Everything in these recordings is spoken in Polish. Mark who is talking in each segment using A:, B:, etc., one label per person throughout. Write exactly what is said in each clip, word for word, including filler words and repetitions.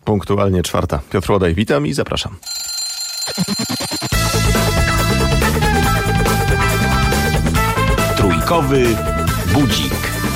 A: Punktualnie czwarta. Piotr Łodaj, witam i zapraszam.
B: Trójkowy budzik.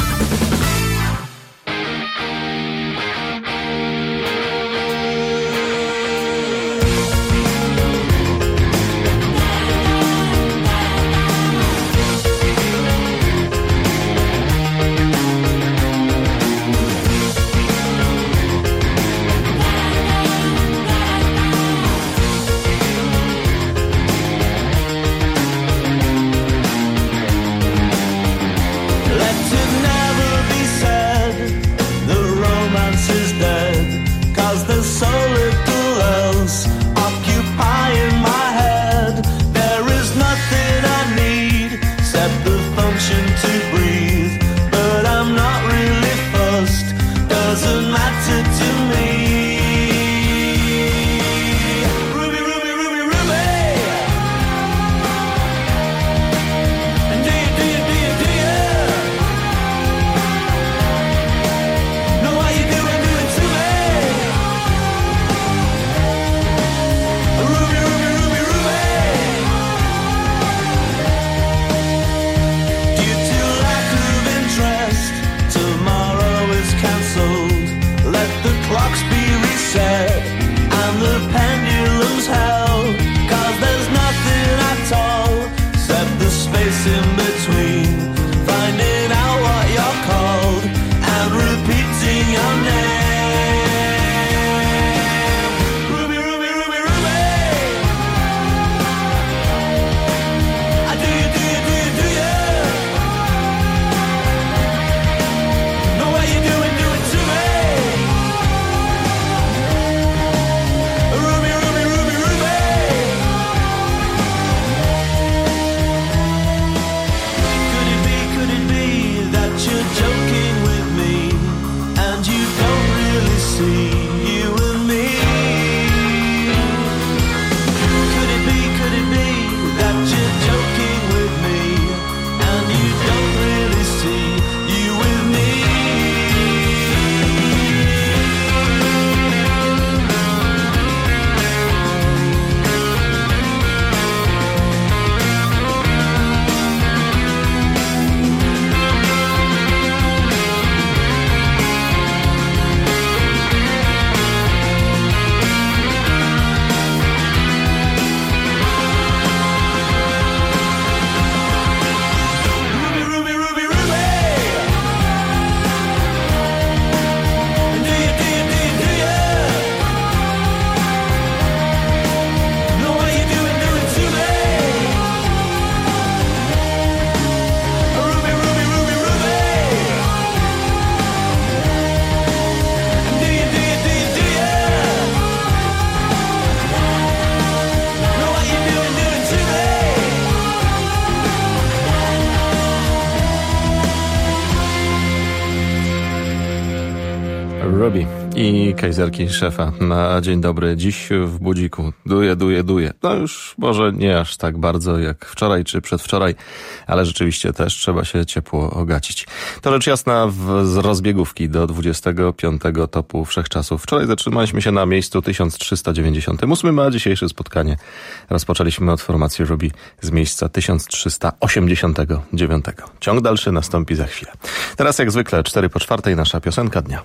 A: Ruby i kajzerki szefa na dzień dobry. Dziś w budziku duje, duje, duje. No już może nie aż tak bardzo jak wczoraj czy przedwczoraj, ale rzeczywiście też trzeba się ciepło ogacić. To rzecz jasna w, z rozbiegówki do dwudziestego piątego topu wszechczasów. Wczoraj zatrzymaliśmy się na miejscu tysiąc trzysta dziewięćdziesiątym ósmym, a dzisiejsze spotkanie rozpoczęliśmy od formacji Ruby z miejsca tysiąc trzysta osiemdziesiątego dziewiątego. Ciąg dalszy nastąpi za chwilę. Teraz jak zwykle cztery po czwartej nasza piosenka dnia.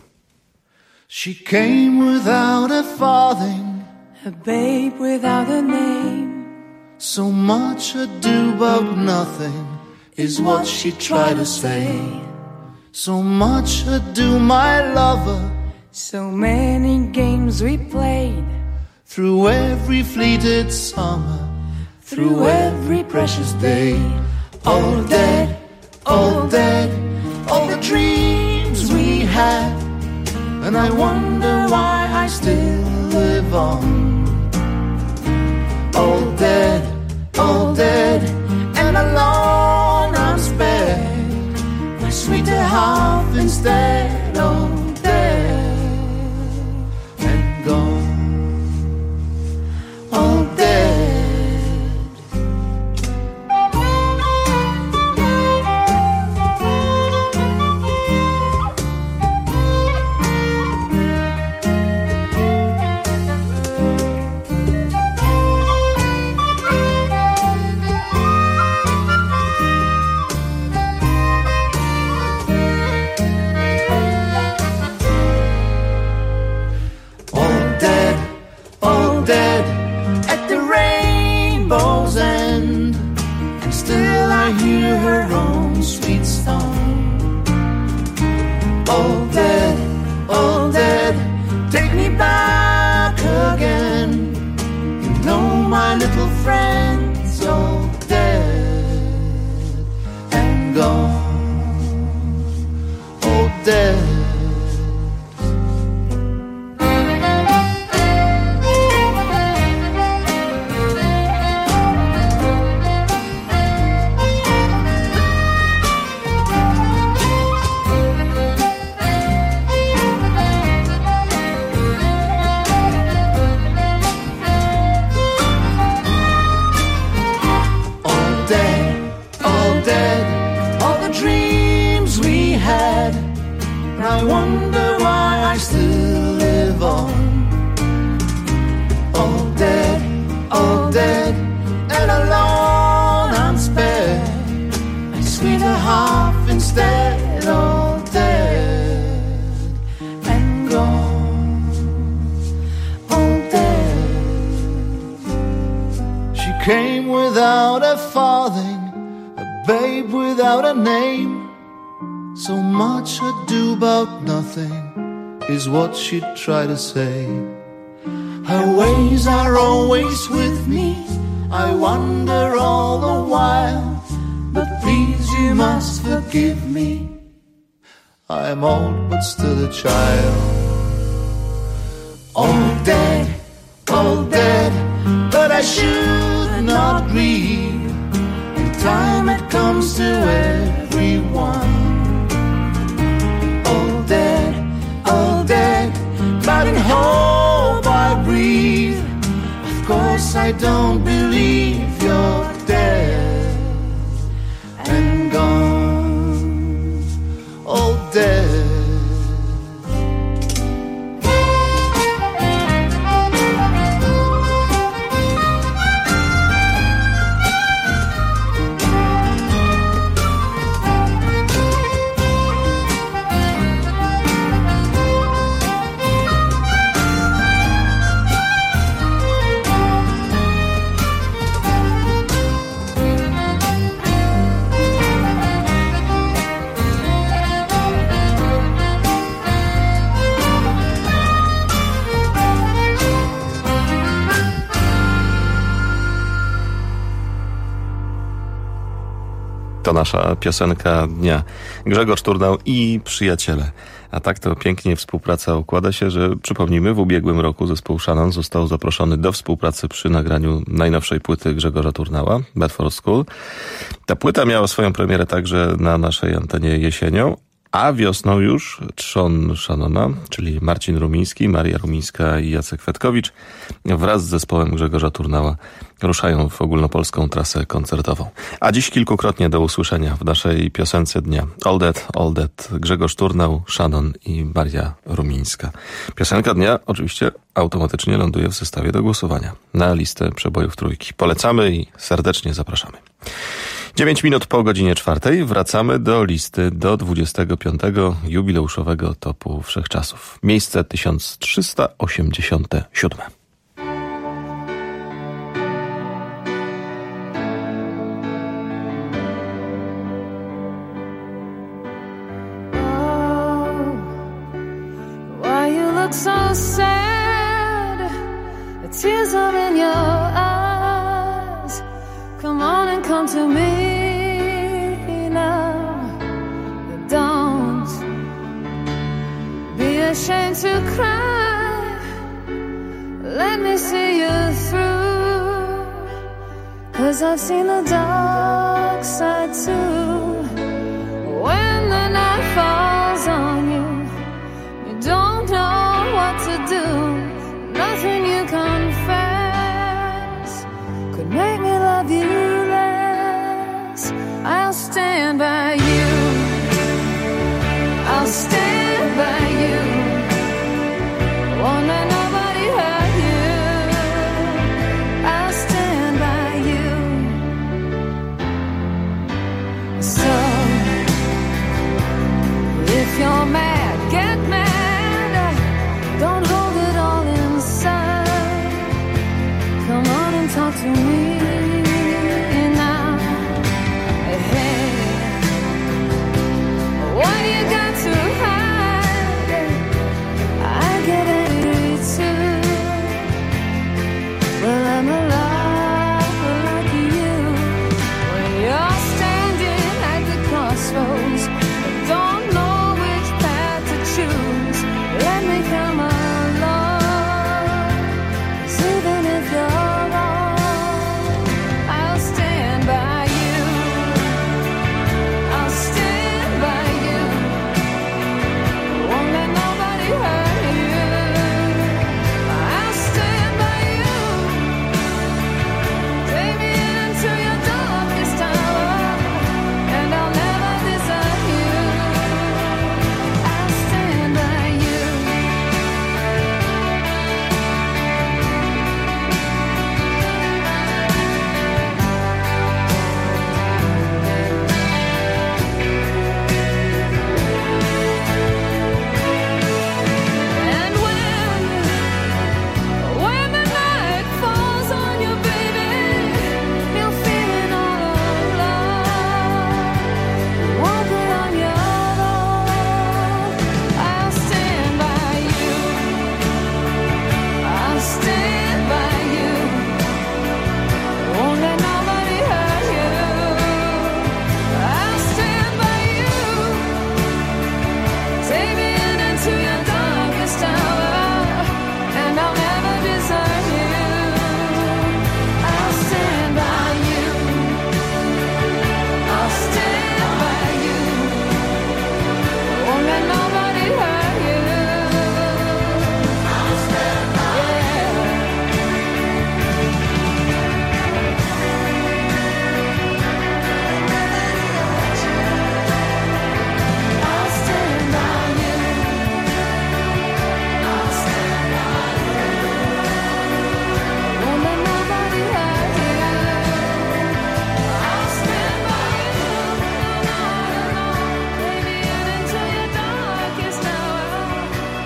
C: She came without a farthing,
D: a babe without a name.
C: So much ado about nothing is what she tried to say. So much ado, my lover,
D: so many games we played.
C: Through every fleeted summer, through every precious day. All dead, all dead, all the dreams we had. And I wonder why I still live on. All dead, all dead, and alone I'm spared. My sweeter half instead, all dead and gone. All dead. you her own sweet song. All dead, all dead, take me back again. You know my little friend's all dead and gone, all dead. I wonder why I still live on. All dead, all dead, and alone I'm spared. I squeeze a half instead, all dead and gone, all dead. She came without a farthing, a babe without a name. So much ado about nothing is what she'd try to say. Her ways are always with me, I wonder all the while. But please you must forgive me, I am old but still a child. All dead, all dead, but I should not grieve. In time it comes to everyone. All dead, but in hope I breathe. Of course I don't believe you're dead and gone, all dead.
A: To nasza piosenka dnia. Grzegorz Turnał i Przyjaciele. A tak to pięknie współpraca układa się, że przypomnijmy, w ubiegłym roku zespół Shannon został zaproszony do współpracy przy nagraniu najnowszej płyty Grzegorza Turnała, Bad for School. Ta płyta miała swoją premierę także na naszej antenie jesienią, a wiosną już trzon Shannona, czyli Marcin Rumiński, Maria Rumińska i Jacek Fetkowicz wraz z zespołem Grzegorza Turnała ruszają w ogólnopolską trasę koncertową. A dziś kilkukrotnie do usłyszenia w naszej piosence dnia. All Dead, All Dead, Grzegorz Turnał, Shannon i Maria Rumińska. Piosenka dnia oczywiście automatycznie ląduje w zestawie do głosowania na listę przebojów trójki. Polecamy i serdecznie zapraszamy. Dziewięć minut po godzinie czwartej wracamy do listy do dwudziestego piątego jubileuszowego topu wszechczasów. Miejsce tysiąc trzysta osiemdziesiąte siódme.
E: So sad, the tears are in your eyes. Come on and come to me now. Don't be ashamed to cry. Let me see you through, 'cause I've seen the dark side too. When the night falls on you, you don't know what to do. Nothing you confess could make me love you less. I'll stand by you, I'll stand by you. Won't let nobody hurt you. I'll stand by you. So if you're mad, get mad. Don't hold it all inside. Come on and talk to me now. Hey.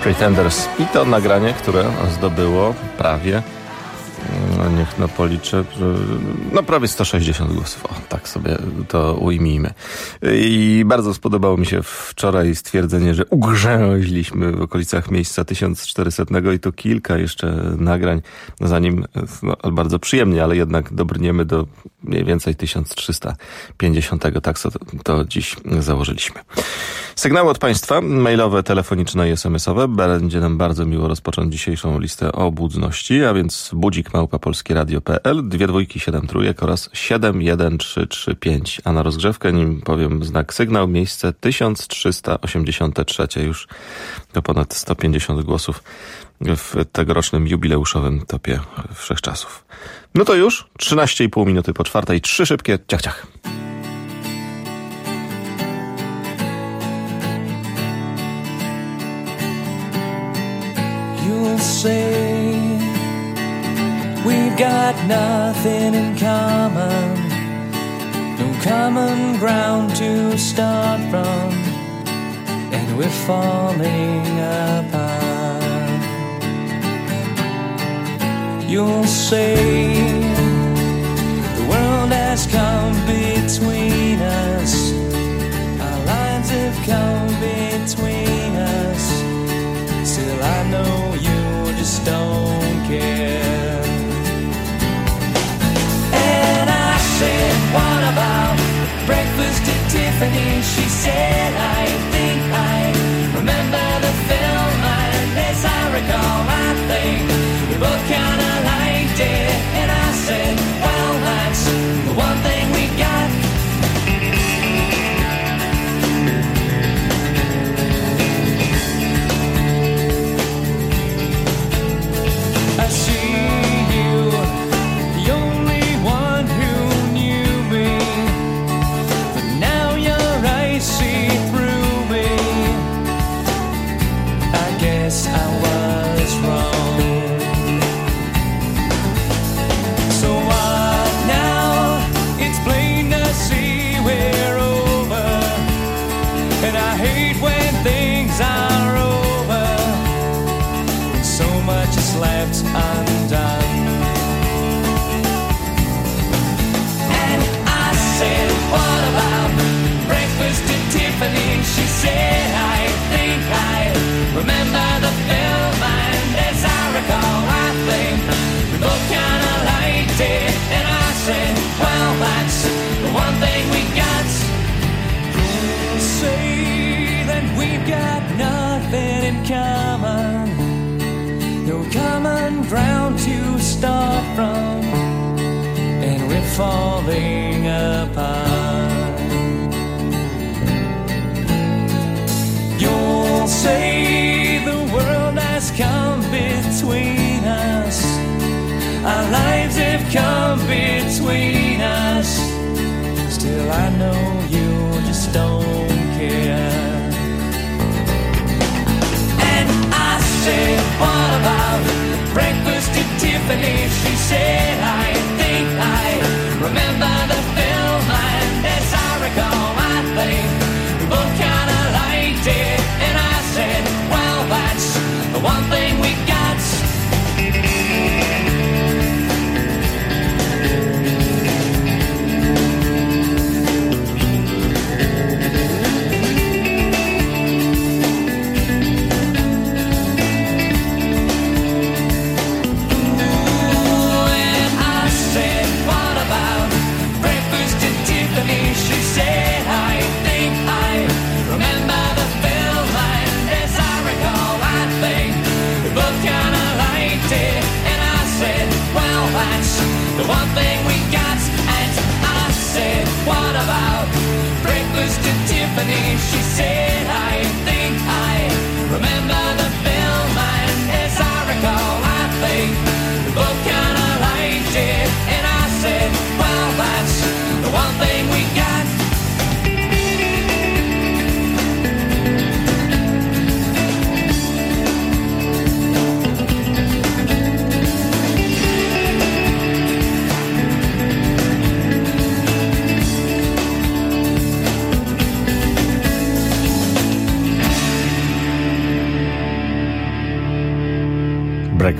A: Pretenders. I to nagranie, które zdobyło prawie, no niech no policzę, no prawie sto sześćdziesiąt głosów. O, tak sobie to ujmijmy. I bardzo spodobało mi się wczoraj stwierdzenie, że ugrzęźliśmy w okolicach miejsca tysiąc czterysta i to kilka jeszcze nagrań, zanim, no, bardzo przyjemnie, ale jednak dobrniemy do mniej więcej tysiąc trzysta pięćdziesiąt. Tak to, to dziś założyliśmy. Sygnały od Państwa, mailowe, telefoniczne i es em esowe. Będzie nam bardzo miło rozpocząć dzisiejszą listę obudności, a więc budzik małpa polskieradio kropka pe el, dwie dwójki, siedem trójek oraz siedem jeden trzy trzy pięć. A na rozgrzewkę, nim powiem znak sygnał, miejsce tysiąc trzysta osiemdziesiąt trzy. Już to ponad sto pięćdziesiąt głosów w tegorocznym jubileuszowym topie wszechczasów. No to już trzynaście i pół minuty po czwartej. Trzy szybkie ciach ciach.
F: You'll say we've got nothing in common, no common ground to start from, and we're falling apart. You'll say the world has come between us, our lines have come between us. Still I know you just don't care. And I said, what about breakfast at Tiffany's? She said, I think I remember the film, and as I recall, I think we both kinda liked it. And I said, well, that's the one thing we got. I see you, the only one who knew me, but now your eyes see through me. I guess I was wrong. So what now? It's plain to see we're over, and I hate when things are over, so much is left undone. And I said, what about breakfast at Tiffany's? She said, I think I remember the film, and as I recall, I think we both kinda liked it. And I said, well, that's the one thing we got. You'll say that we've got nothing in common, no common ground to start from, and we're falling apart. You'll say the world has come between us, our lives have come between us. Still I know you just don't care. And I said, what about breakfast at Tiffany's? She said, I think I remember the film, and as I recall, I think we both kinda liked it. And I said, well, that's the one thing we got. She said, I think I remember the film, and as I recall, I think we both kinda liked it. And I said, well, that's the one thing we got. And I said, what about breakfast at Tiffany's? She said, I think I remember the film, and as I recall, I think we both kinda liked it. And I said, well, that's the one thing we got.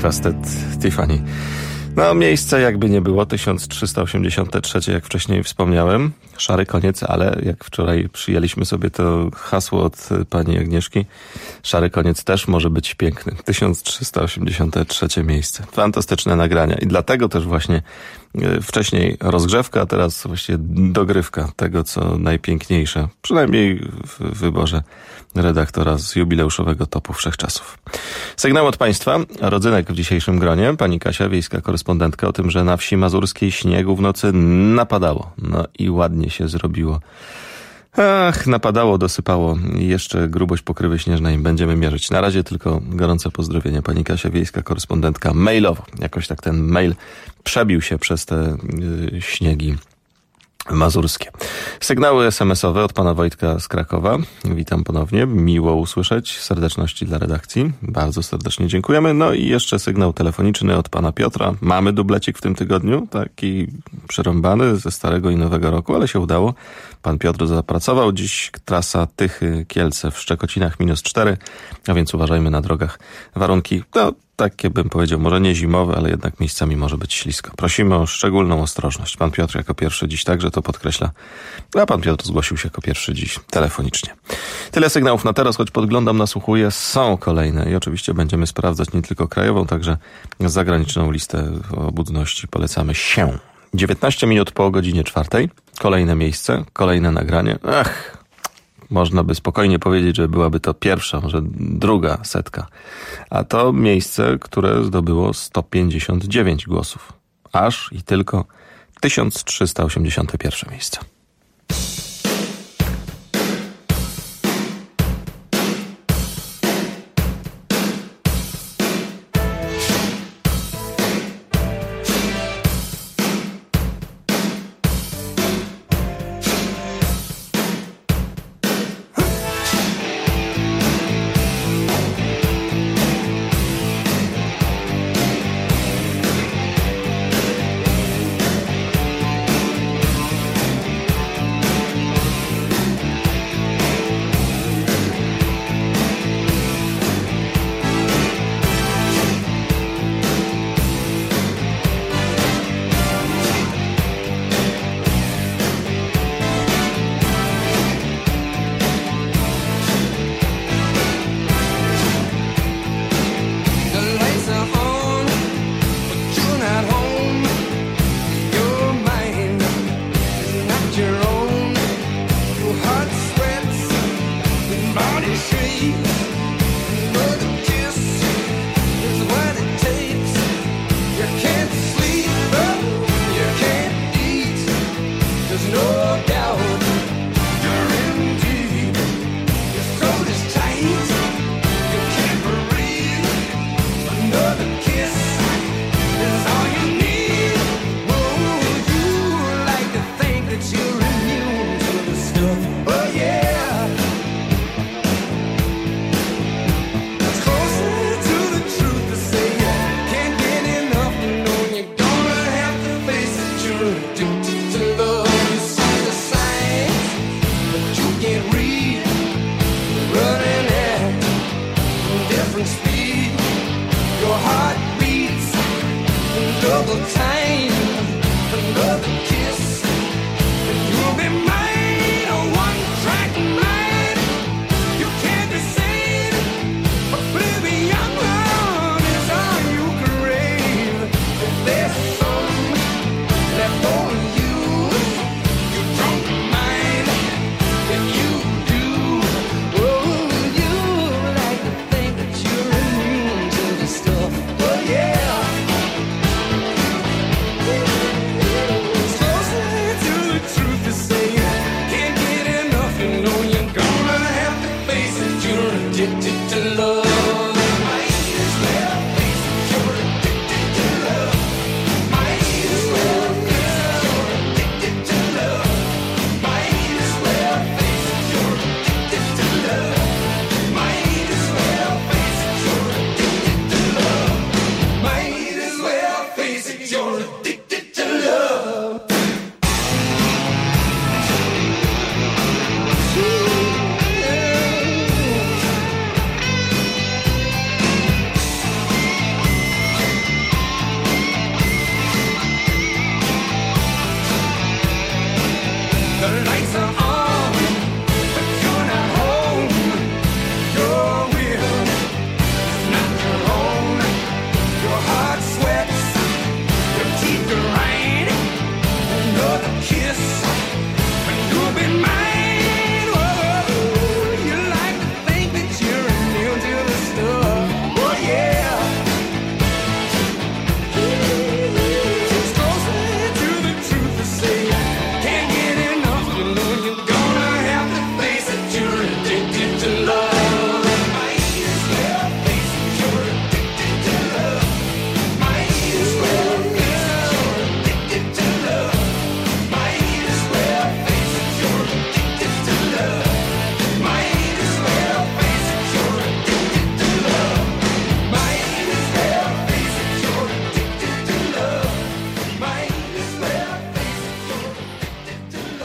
A: Requested Tiffany. No, miejsce jakby nie było, tysiąc trzysta osiemdziesiąte trzecie, jak wcześniej wspomniałem. Szary koniec, ale jak wczoraj przyjęliśmy sobie to hasło od pani Agnieszki, szary koniec też może być piękny. tysiąc trzysta osiemdziesiąte trzecie miejsce. Fantastyczne nagrania i dlatego też właśnie wcześniej rozgrzewka, a teraz właściwie dogrywka tego, co najpiękniejsze, przynajmniej w wyborze redaktora z jubileuszowego topu wszechczasów. Sygnał od państwa, rodzynek w dzisiejszym gronie, pani Kasia, wiejska korespondentka, o tym, że na wsi mazurskiej śniegu w nocy napadało. No i ładnie się zrobiło. Ach, napadało, dosypało i jeszcze grubość pokrywy śnieżnej będziemy mierzyć. Na razie tylko gorące pozdrowienia. Pani Kasia, wiejska korespondentka, mailowo. Jakoś tak ten mail przebił się przez te yy, śniegi mazurskie. Sygnały es em es owe od pana Wojtka z Krakowa. Witam ponownie. Miło usłyszeć. Serdeczności dla redakcji. Bardzo serdecznie dziękujemy. No i jeszcze sygnał telefoniczny od pana Piotra. Mamy dublecik w tym tygodniu. Taki przerąbany ze starego i nowego roku, ale się udało. Pan Piotr zapracował. Dziś trasa Tychy-Kielce w Szczekocinach minus cztery, a więc uważajmy na drogach. Warunki, no takie bym powiedział, może nie zimowe, ale jednak miejscami może być ślisko. Prosimy o szczególną ostrożność. Pan Piotr jako pierwszy dziś także to podkreśla, a pan Piotr zgłosił się jako pierwszy dziś telefonicznie. Tyle sygnałów na teraz, choć podglądam, nasłuchuję, są kolejne i oczywiście będziemy sprawdzać nie tylko krajową, także zagraniczną listę obudności. Polecamy się. dziewiętnaście minut po godzinie czwartej. Kolejne miejsce, kolejne nagranie. Ach, można by spokojnie powiedzieć, że byłaby to pierwsza, może druga setka. A to miejsce, które zdobyło sto pięćdziesiąt dziewięć głosów. Aż i tylko tysiąc trzysta osiemdziesiąte pierwsze miejsce.
F: Oh,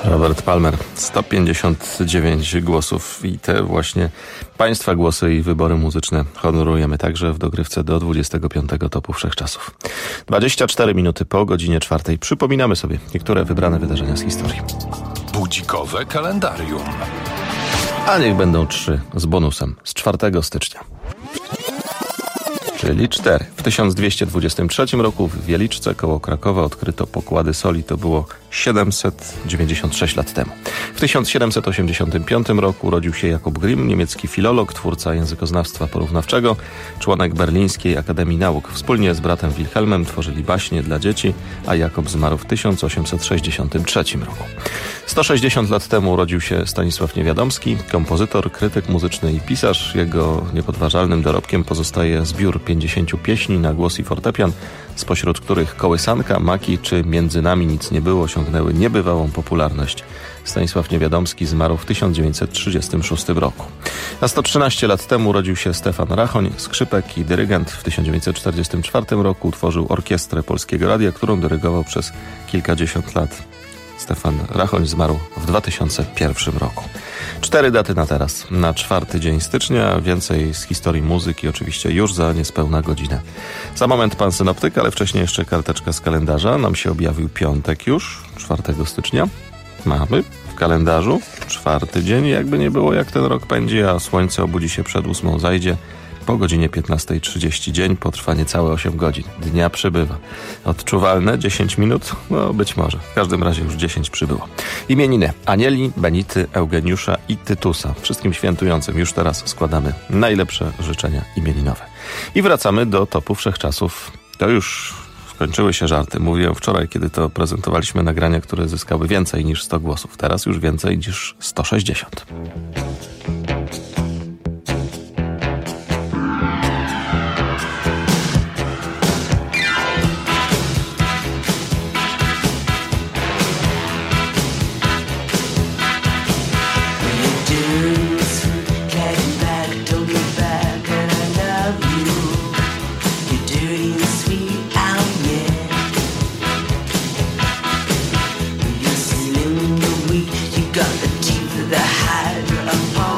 A: Robert Palmer, sto pięćdziesiąt dziewięć głosów i te właśnie Państwa głosy i wybory muzyczne honorujemy także w dogrywce do dwudziestego piątego topu wszechczasów. dwadzieścia cztery minuty po godzinie czwartej. Przypominamy sobie niektóre wybrane wydarzenia z historii.
B: Budzikowe kalendarium.
A: A niech będą trzy z bonusem z czwartego stycznia. Czyli cztery. W tysiąc dwieście dwudziestym trzecim roku w Wieliczce koło Krakowa odkryto pokłady soli. To było siedemset dziewięćdziesiąt sześć lat temu. W tysiąc siedemset osiemdziesiątym piątym roku urodził się Jakub Grimm, niemiecki filolog, twórca językoznawstwa porównawczego, członek Berlińskiej Akademii Nauk. Wspólnie z bratem Wilhelmem tworzyli baśnie dla dzieci, a Jakub zmarł w tysiąc osiemset sześćdziesiątym trzecim roku. sto sześćdziesiąt lat temu urodził się Stanisław Niewiadomski, kompozytor, krytyk muzyczny i pisarz. Jego niepodważalnym dorobkiem pozostaje zbiór pięćdziesięciu pieśni na głos i fortepian, spośród których Kołysanka, Maki czy Między nami nic nie było osiągnęły niebywałą popularność. Stanisław Niewiadomski zmarł w tysiąc dziewięćset trzydziestym szóstym roku. A sto trzynaście lat temu urodził się Stefan Rachoń, skrzypek i dyrygent. W tysiąc dziewięćset czterdziestym czwartym roku utworzył Orkiestrę Polskiego Radia, którą dyrygował przez kilkadziesiąt lat. Stefan Rachoń zmarł w dwa tysiące pierwszym roku. Cztery daty na teraz. Na czwarty dzień stycznia. Więcej z historii muzyki oczywiście już za niespełna godzinę. Za moment pan synoptyk, ale wcześniej jeszcze karteczka z kalendarza. Nam się objawił piątek już, czwartego stycznia. Mamy w kalendarzu czwarty dzień. Jakby nie było, jak ten rok pędzi, a słońce obudzi się przed ósmą, zajdzie po godzinie piętnastej trzydzieści. Dzień potrwa niecałe osiem godzin. Dnia przybywa. Odczuwalne dziesięć minut? No być może. W każdym razie już dziesięć przybyło. Imieniny Anieli, Benity, Eugeniusza i Tytusa. Wszystkim świętującym już teraz składamy najlepsze życzenia imieninowe. I wracamy do topu wszechczasów. To już skończyły się żarty. Mówiłem wczoraj, kiedy to prezentowaliśmy nagrania, które zyskały więcej niż sto głosów. Teraz już więcej niż sto sześćdziesiąt.
F: Got the teeth of the hydra upon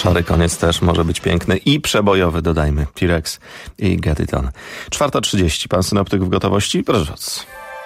A: Szary koniec też może być piękny i przebojowy, dodajmy. T-Rex i Get It On. czwarta trzydzieści. Pan synoptyk w gotowości? Proszę bardzo.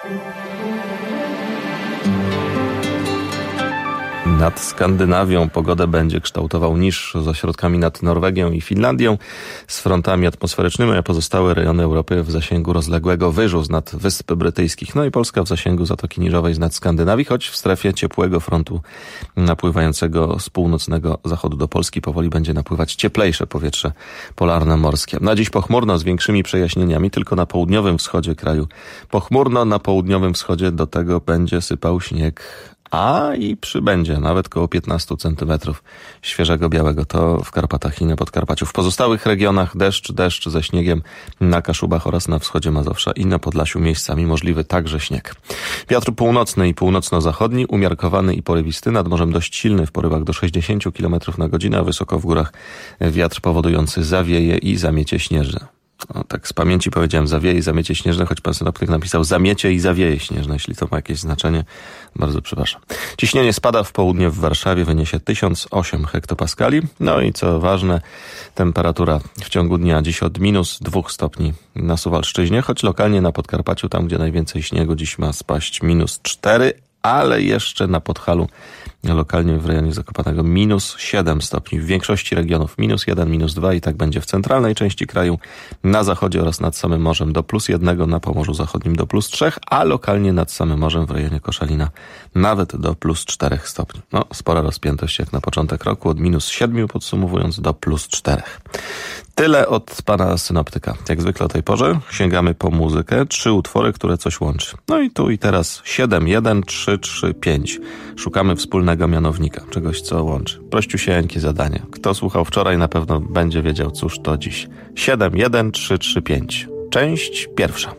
A: Nad Skandynawią pogodę będzie kształtował niż z ośrodkami nad Norwegią i Finlandią, z frontami atmosferycznymi, a pozostałe rejony Europy w zasięgu rozległego wyżu z nad Wysp Brytyjskich. No i Polska w zasięgu Zatoki Niżowej z nad Skandynawii, choć w strefie ciepłego frontu napływającego z północnego zachodu do Polski powoli będzie napływać cieplejsze powietrze polarno-morskie. Na dziś pochmurno z większymi przejaśnieniami, tylko na południowym wschodzie kraju. Pochmurno na południowym wschodzie, do tego będzie sypał śnieg. A i przybędzie nawet koło piętnaście centymetrów świeżego białego. To w Karpatach i na Podkarpaciu. W pozostałych regionach deszcz, deszcz ze śniegiem na Kaszubach oraz na wschodzie Mazowsza i na Podlasiu miejscami możliwy także śnieg. Wiatr północny i północno-zachodni, umiarkowany i porywisty, nad morzem dość silny w porywach do sześćdziesiąt kilometrów na godzinę, a wysoko w górach wiatr powodujący zawieje i zamiecie śnieżne. O, tak z pamięci powiedziałem zawieje i zamiecie śnieżne, choć pan synoptyk napisał zamiecie i zawieje śnieżne. Jeśli to ma jakieś znaczenie, bardzo przepraszam. Ciśnienie spada w południe w Warszawie, wyniesie tysiąc osiem hektopaskali. No i co ważne, temperatura w ciągu dnia dziś od minus dwóch stopni na Suwalszczyźnie, choć lokalnie na Podkarpaciu, tam gdzie najwięcej śniegu, dziś ma spaść minus cztery, ale jeszcze na Podhalu, lokalnie w rejonie Zakopanego minus siedem stopni. W większości regionów minus jeden, minus dwa i tak będzie w centralnej części kraju, na zachodzie oraz nad samym morzem do plus jednego, na Pomorzu Zachodnim do plus trzech, a lokalnie nad samym morzem w rejonie Koszalina nawet do plus czterech stopni. No, spora rozpiętość jak na początek roku, od minus siedmiu podsumowując do plus czterech. Tyle od pana synoptyka. Jak zwykle o tej porze sięgamy po muzykę. Trzy utwory, które coś łączy. No i tu i teraz siedem, jeden, trzy, trzy, pięć. Szukamy wspólnego mianownika, czegoś co łączy. Prościusieńkie zadanie. Kto słuchał wczoraj, na pewno będzie wiedział, cóż to dziś. siedem, jeden, trzy, trzy, pięć. Część pierwsza.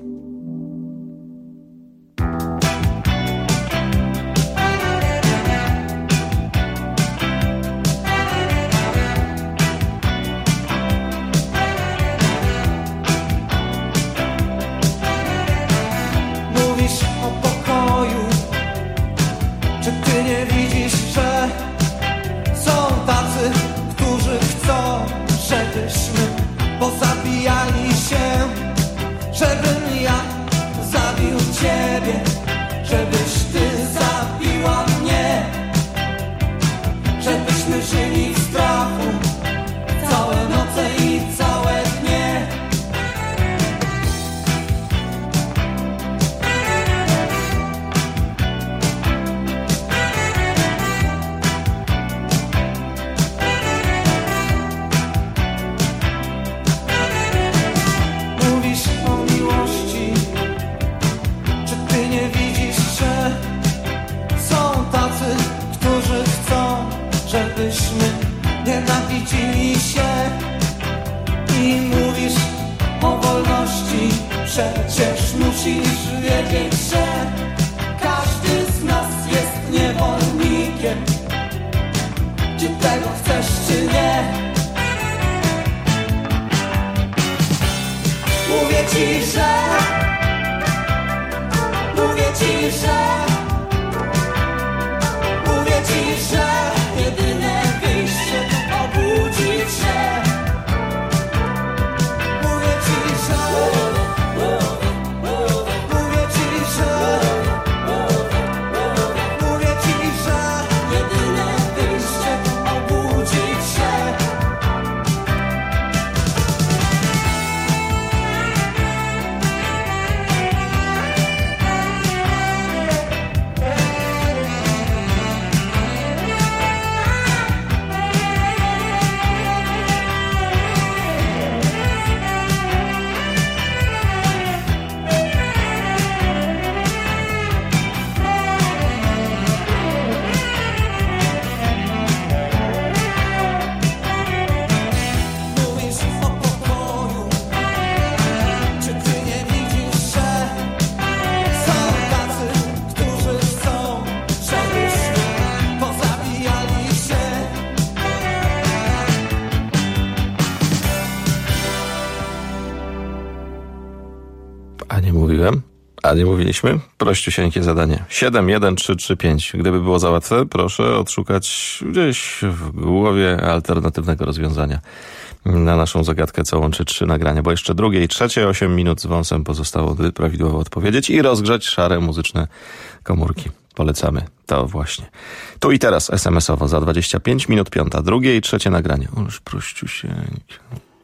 A: A nie mówiliśmy? Prościusieńkie zadanie. siedem jeden trzy trzy pięć. Gdyby było za łatwe, proszę odszukać gdzieś w głowie alternatywnego rozwiązania na naszą zagadkę, co łączy trzy nagrania, bo jeszcze drugie i trzecie osiem minut z wąsem pozostało, by prawidłowo odpowiedzieć i rozgrzać szare muzyczne komórki. Polecamy to właśnie. Tu i teraz es em es owo za dwadzieścia pięć minut piąta. Drugie i trzecie nagranie. Oż prościusieńkie.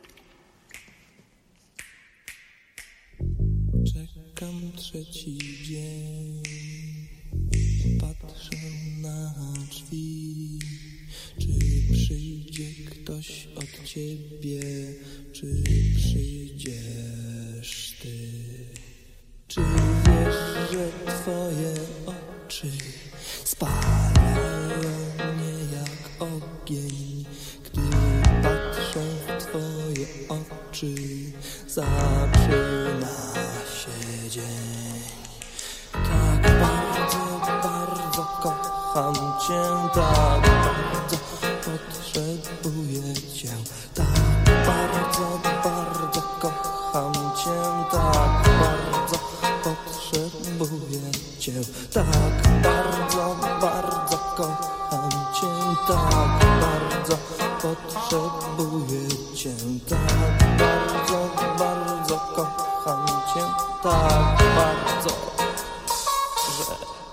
G: Czekam trzeci dzień, patrzę na drzwi. Czy przyjdzie ktoś od ciebie, czy przyjdziesz ty? Czy wiesz, że twoje oczy spalają mnie jak ogień? Gdy patrzę w twoje oczy, zaczyna się dzień. Tak bardzo, bardzo kocham cię, tak bardzo potrzebuję cię. Tak bardzo, bardzo kocham cię, tak bardzo potrzebuję cię. Tak bardzo, bardzo kocham cię, tak bardzo potrzebuję cię. Tak bardzo, bardzo kocham cię, tak bardzo, że...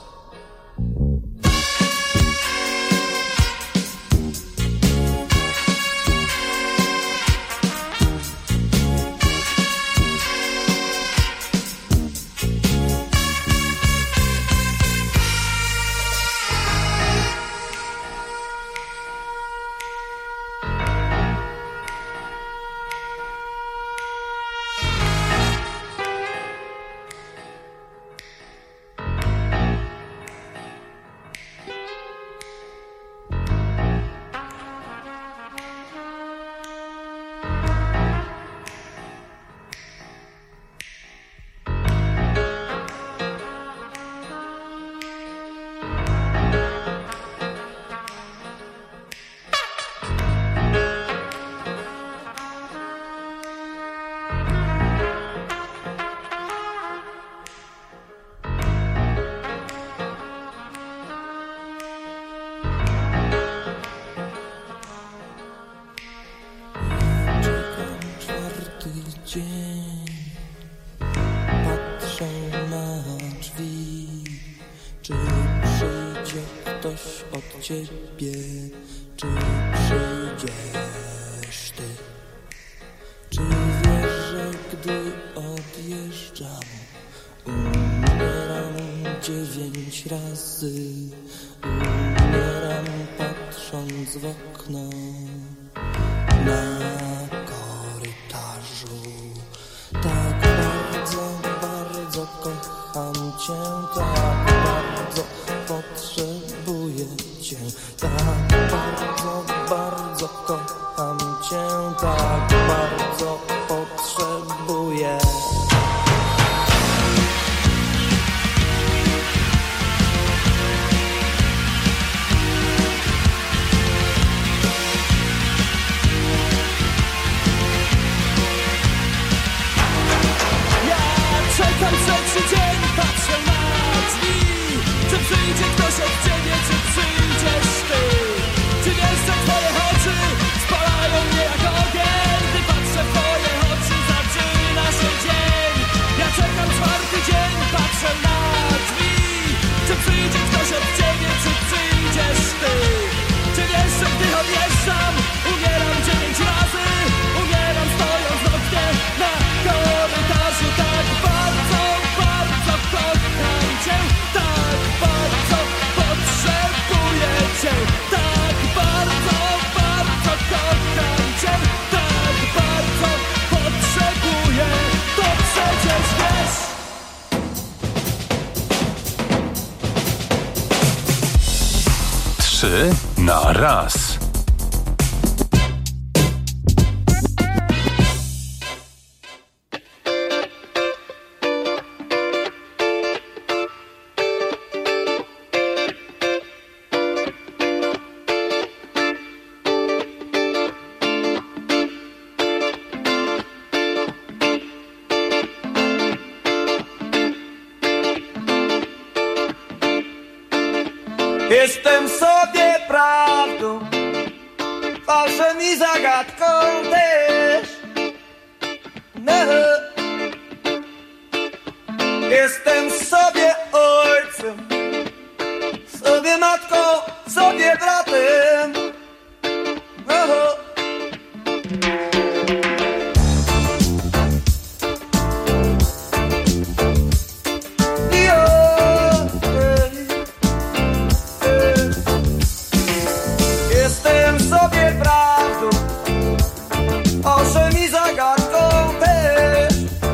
G: Patrzę na drzwi. Czy przyjdzie ktoś od ciebie, czy przyjdziesz ty? Czy wiesz, że gdy odjeżdżam, umieram dziewięć razy, umieram patrząc w okno na korytarzu. Tak bardzo, bardzo kocham cię, tak bardzo potrzebuję cię. Tak bardzo, bardzo kocham cię, tak bardzo potrzebuję.
F: Czekam trzeci dzień, patrzę na drzwi. Czy przyjdzie ktoś od ciebie, czy przyjdziesz ty? Czy wiesz, że twoje oczy spalają mnie jak ogień? Gdy patrzę w twoje oczy, zaczyna się dzień. Ja czekam czwarty dzień, patrzę na drzwi. Czy przyjdzie ktoś od ciebie, czy przyjdziesz ty? Czy wiesz, że gdy odjeżdżam, umieram dziewięć razy, umieram stojąc w oknie na korytarzu. Tak bardzo, bardzo kocham cię, tak bardzo potrzebuję cię. Tak bardzo, bardzo kocham cię, tak bardzo potrzebuję. To przecież wiesz.
B: Trzy na raz.
H: Jestem sobie prawdą, fałszem i zagadką też. No. Jestem sobie ojcem, sobie matką, sobie bratem. No. Jestem sobie prawdą, owszem i zagadką też.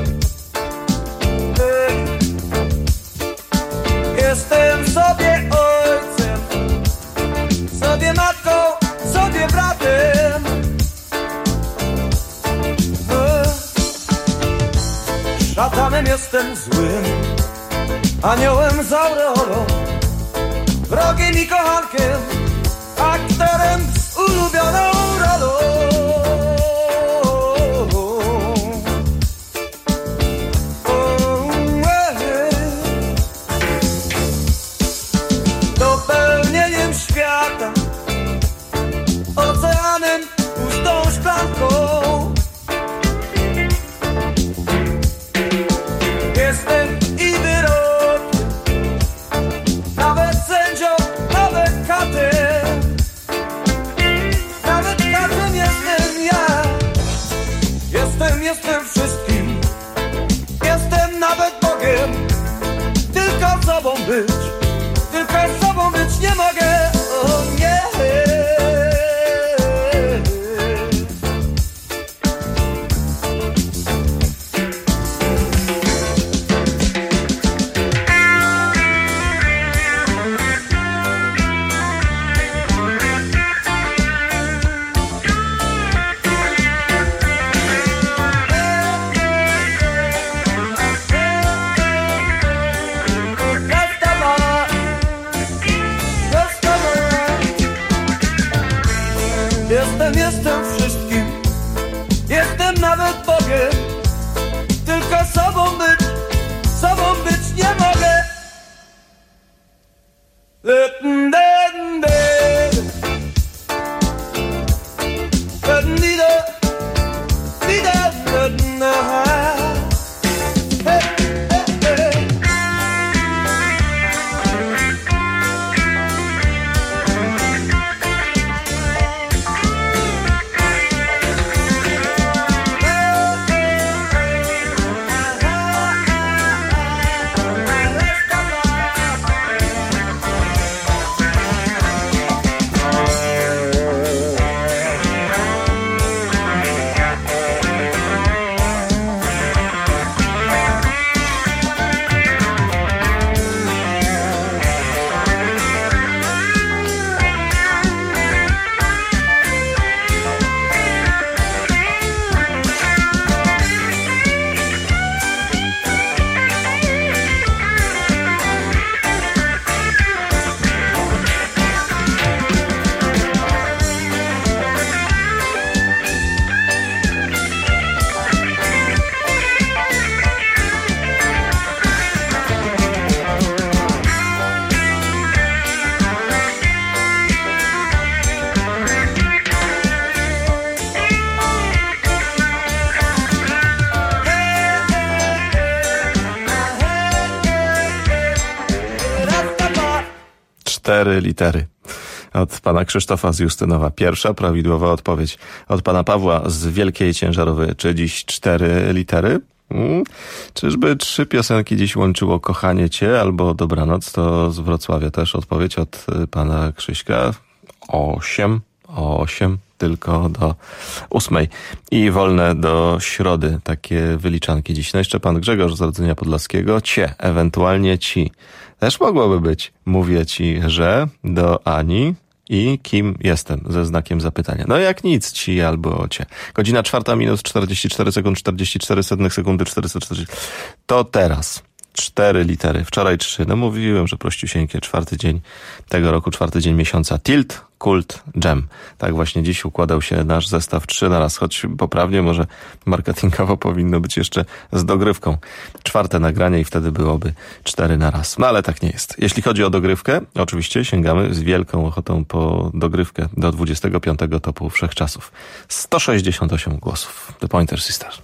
H: Jestem sobie ojcem, sobie matką, sobie bratem. Szatanem jestem złym, aniołem z aureolą, wrogiem i kochankiem, aktorem z ulubioną rolą. Dopełnieniem świata, oceanem, pustą szklanką. Jestem i wyrokiem, nawet sędzią, nawet katem. Nawet katem jestem ja. Jestem, jestem wszystkim. Jestem nawet Bogiem. Tylko sobą być, tylko sobą być nie mogę. O nie. Jestem, jestem wszystkim. Jestem nawet Bogiem. Tylko sobą być, sobą być nie mogę.
A: Cztery litery. Od pana Krzysztofa z Justynowa. Pierwsza prawidłowa odpowiedź. Od pana Pawła z Wielkiej Ciężarowej. Czy dziś cztery litery? Hmm. Czyżby trzy piosenki dziś łączyło Kochanie Cię albo Dobranoc? To z Wrocławia też odpowiedź od pana Krzyśka. Osiem. Osiem. Tylko do ósmej. I wolne do środy. Takie wyliczanki dziś. No jeszcze pan Grzegorz z Radzenia Podlaskiego. Cie. Ewentualnie ci. Też mogłoby być. Mówię ci, że do Ani i kim jestem ze znakiem zapytania. No jak nic, ci albo cie. Godzina czwarta minut czterdzieści cztery sekund, czterdzieści cztery setnych sekundy, czterysta czterdzieści. To teraz. Cztery litery. Wczoraj trzy. No mówiłem, że prościusieńkie. Czwarty dzień tego roku, czwarty dzień miesiąca. Tilt, Kult, Jam. Tak właśnie dziś układał się nasz zestaw trzy na raz, choć poprawnie może marketingowo powinno być jeszcze z dogrywką. Czwarte nagranie i wtedy byłoby cztery na raz. No ale tak nie jest. Jeśli chodzi o dogrywkę, oczywiście sięgamy z wielką ochotą po dogrywkę do dwudziestego piątego topu wszechczasów. sto sześćdziesiąt osiem głosów. The Pointer Sisters.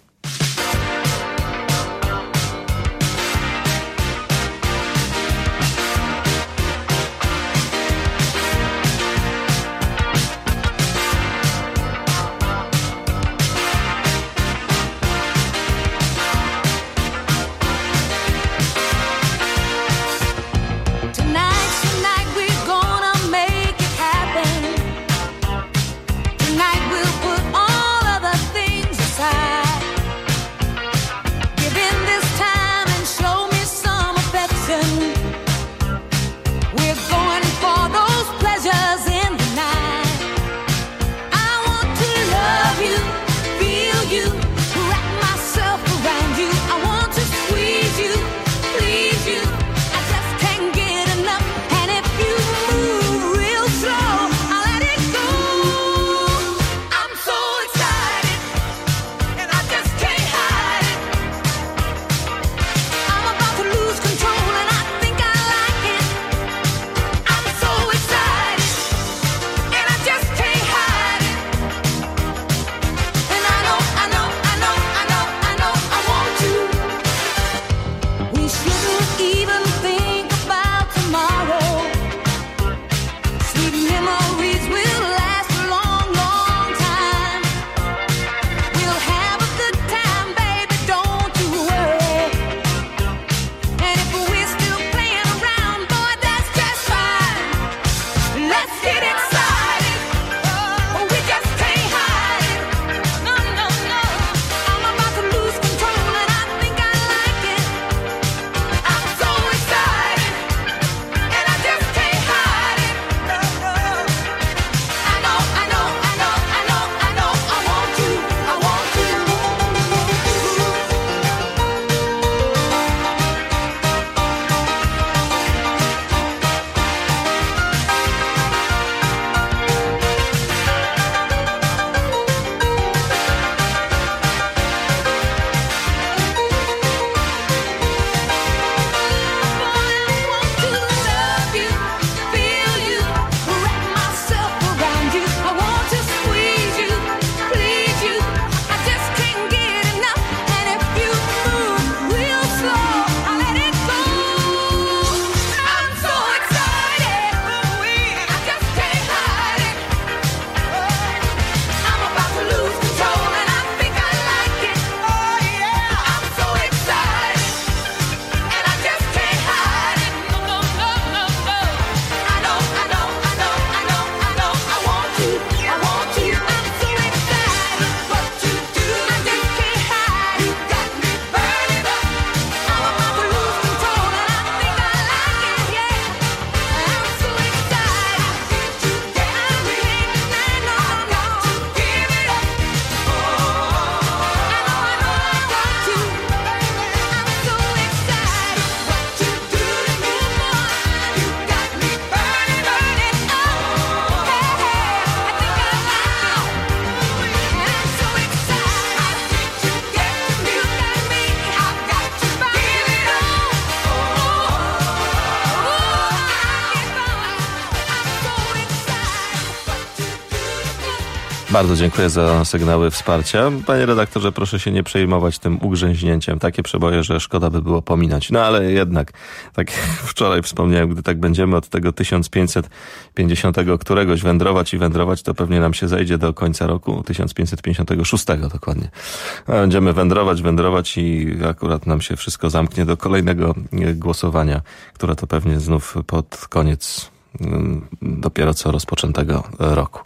A: Bardzo dziękuję za sygnały wsparcia. Panie redaktorze, proszę się nie przejmować tym ugrzęźnięciem. Takie przeboje, że szkoda by było pominąć. No ale jednak, tak jak wczoraj wspomniałem, gdy tak będziemy od tego tysiąc pięćset pięćdziesiątego któregoś wędrować i wędrować, to pewnie nam się zejdzie do końca roku tysiąc pięćset pięćdziesiątego szóstego dokładnie. A będziemy wędrować, wędrować i akurat nam się wszystko zamknie do kolejnego głosowania, które to pewnie znów pod koniec dopiero co rozpoczętego roku.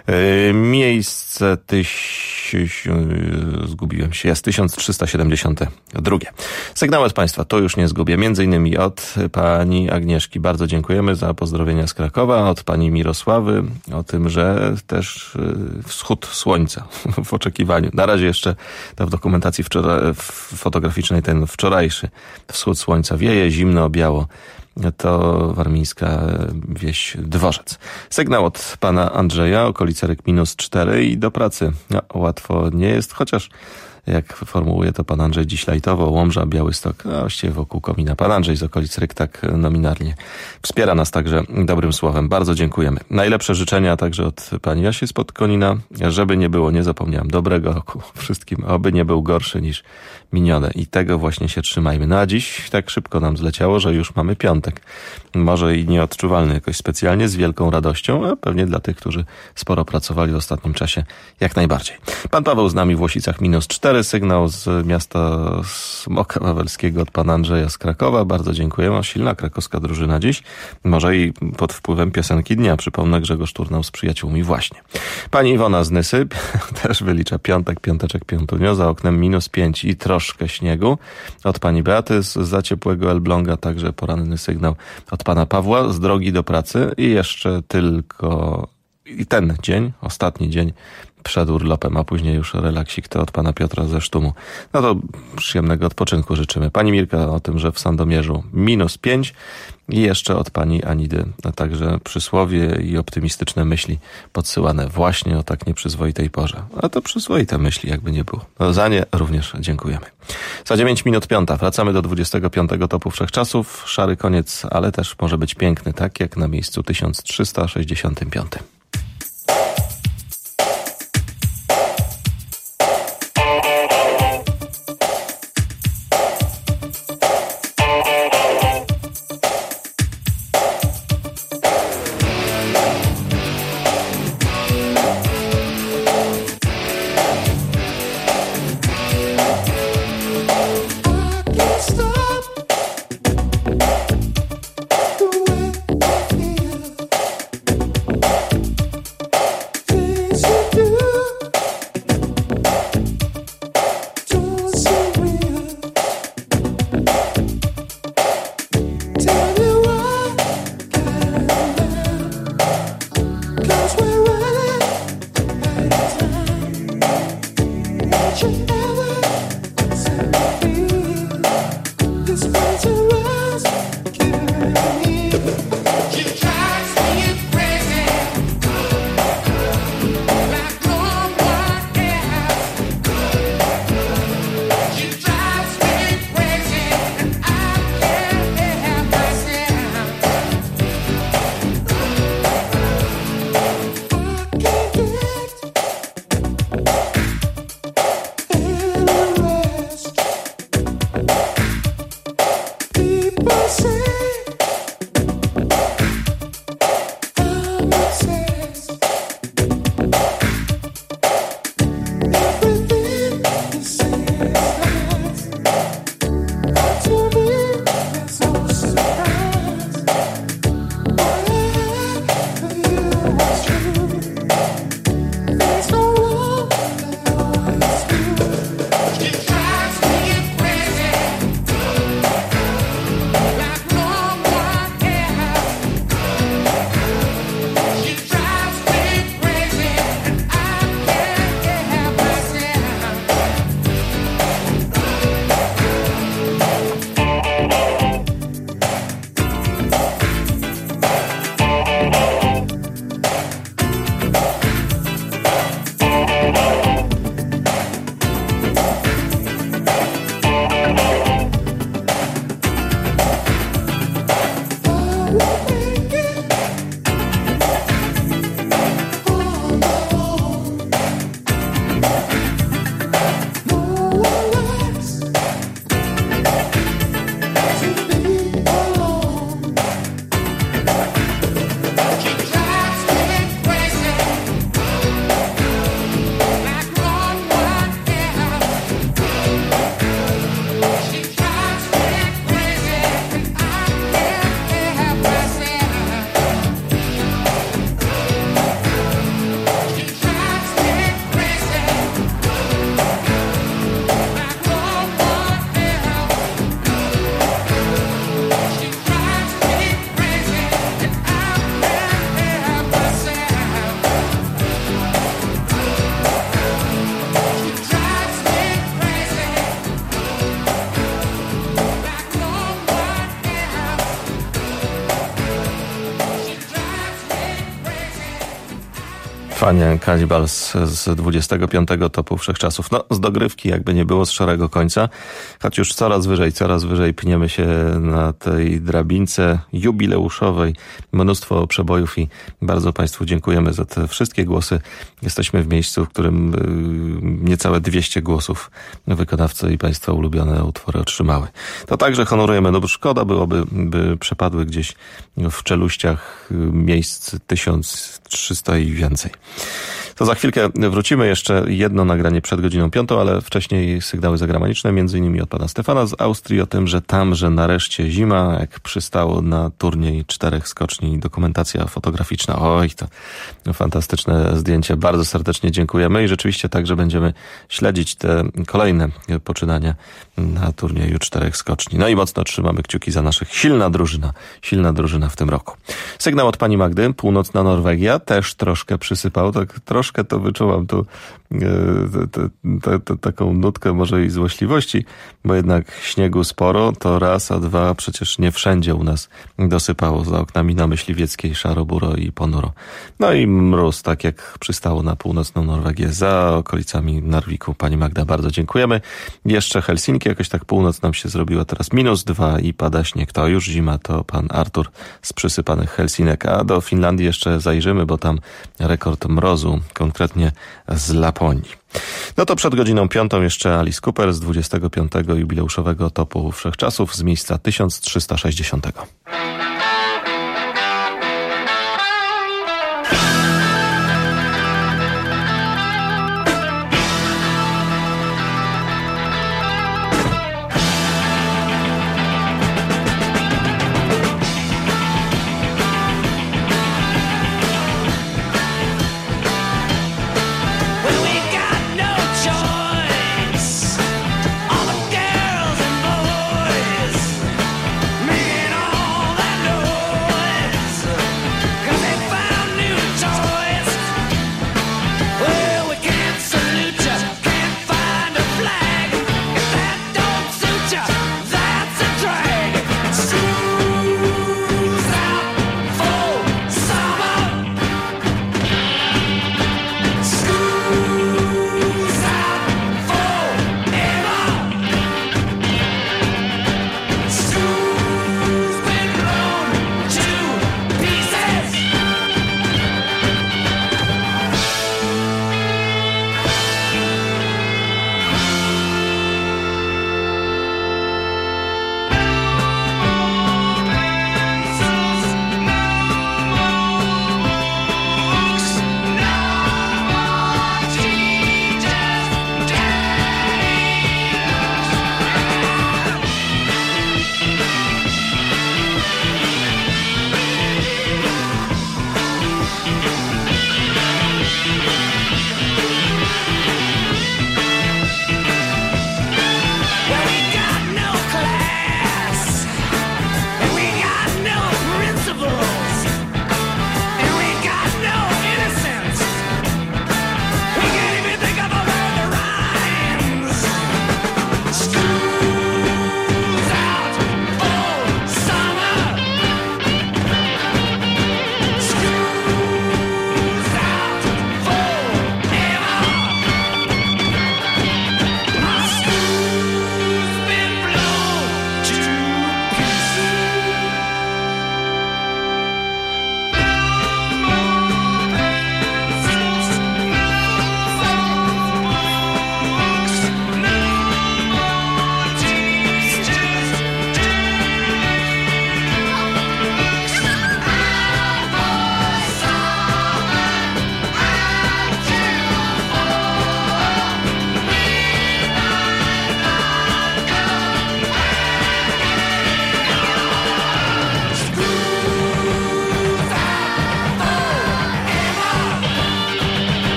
A: Miejsce tyś... zgubiłem się, jest tysiąc trzysta siedemdziesiąte drugie. Sygnały od Państwa, to już nie zgubię. Między innymi od pani Agnieszki. Bardzo dziękujemy za pozdrowienia z Krakowa. Od pani Mirosławy o tym, że też wschód słońca w oczekiwaniu. Na razie jeszcze ta w dokumentacji wczoraj, fotograficznej ten wczorajszy wschód słońca wieje, zimno, biało. to warmińska wieś Dworzec. Sygnał od pana Andrzeja, okolice Ryk minus cztery i do pracy. No, łatwo nie jest, chociaż jak formułuje to pan Andrzej dziś lajtowo, Łomża, Białystok, no właściwie wokół komina. Pan Andrzej z okolic Ryk tak nominalnie wspiera nas także dobrym słowem. Bardzo dziękujemy. Najlepsze życzenia także od pani Jasi spod Konina. Żeby nie było, nie zapomniałem, dobrego roku wszystkim, oby nie był gorszy niż minione. I tego właśnie się trzymajmy. No a dziś tak szybko nam zleciało, że już mamy piątek. Może i nieodczuwalny jakoś specjalnie, z wielką radością, a pewnie dla tych, którzy sporo pracowali w ostatnim czasie, jak najbardziej. Pan Paweł z nami w Łosicach minus cztery. Sygnał z miasta Smoka Wawelskiego od pana Andrzeja z Krakowa. Bardzo dziękujemy. Silna krakowska drużyna dziś. Może i pod wpływem piosenki dnia. Przypomnę, Grzegorz Turnał z przyjaciółmi właśnie. Pani Iwona z Nysy też wylicza piątek, piąteczek, piątunio. Za oknem minus pięć i troszkę śniegu. Od pani Beaty z za ciepłego Elbląga. Także poranny sygnał od pana Pawła z drogi do pracy. I jeszcze tylko i ten dzień, ostatni dzień przed urlopem, a później już relaksik, to od pana Piotra ze Sztumu. No to przyjemnego odpoczynku życzymy. Pani Mirka o tym, że w Sandomierzu minus pięć i jeszcze od pani Anidy, a także przysłowie i optymistyczne myśli podsyłane właśnie o tak nieprzyzwoitej porze. A to przyzwoite myśli, jakby nie było. No, za nie również dziękujemy. Za dziewięć minut piąta. Wracamy do dwudziestego piątego topu wszechczasów. Szary koniec, ale też może być piękny, tak jak na miejscu tysiąc trzysta sześćdziesiątym piątym.
I: People say
A: Fania Cannibals z dwudziestego piątego topu wszechczasów. No, z dogrywki jakby nie było, z szarego końca, choć już coraz wyżej, coraz wyżej pniemy się na tej drabince jubileuszowej. Mnóstwo przebojów i bardzo Państwu dziękujemy za te wszystkie głosy. Jesteśmy w miejscu, w którym niecałe dwieście głosów wykonawcy i Państwa ulubione utwory otrzymały. To także honorujemy, no bo szkoda byłoby, by przepadły gdzieś w czeluściach miejsc tysiąc trzysta i więcej. To za chwilkę wrócimy. Jeszcze jedno nagranie przed godziną piątą, ale wcześniej sygnały zagraniczne, między innymi od pana Stefana z Austrii, o tym, że tam, że nareszcie zima, jak przystało na turniej czterech skoczni, dokumentacja fotograficzna. Oj, to fantastyczne zdjęcie. Bardzo serdecznie dziękujemy i rzeczywiście także będziemy śledzić te kolejne poczynania na turnieju czterech skoczni. No i mocno trzymamy kciuki za naszych. Silna drużyna, silna drużyna w tym roku. Sygnał od pani Magdy, północna Norwegia, też troszkę przysypał, tak troszkę to wyczułam tu e, te, te, te, taką nutkę może i złośliwości, bo jednak śniegu sporo, to raz, a dwa przecież nie wszędzie u nas dosypało. Za oknami na Myśliwieckiej szaro, buro i ponuro. No i mróz, tak jak przystało na północną Norwegię, za okolicami Narviku. Pani Magda, bardzo dziękujemy. Jeszcze Helsinki, jakoś tak północ nam się zrobiła teraz minus dwa i pada śnieg. To już zima, to pan Artur z przysypanych Helsinek. A do Finlandii jeszcze zajrzymy, bo tam rekord mrozu, konkretnie z Laponii. No to przed godziną piątą jeszcze Alice Cooper z dwudziestego piątego jubileuszowego topu wszechczasów z miejsca tysiąc trzysta sześćdziesiątego.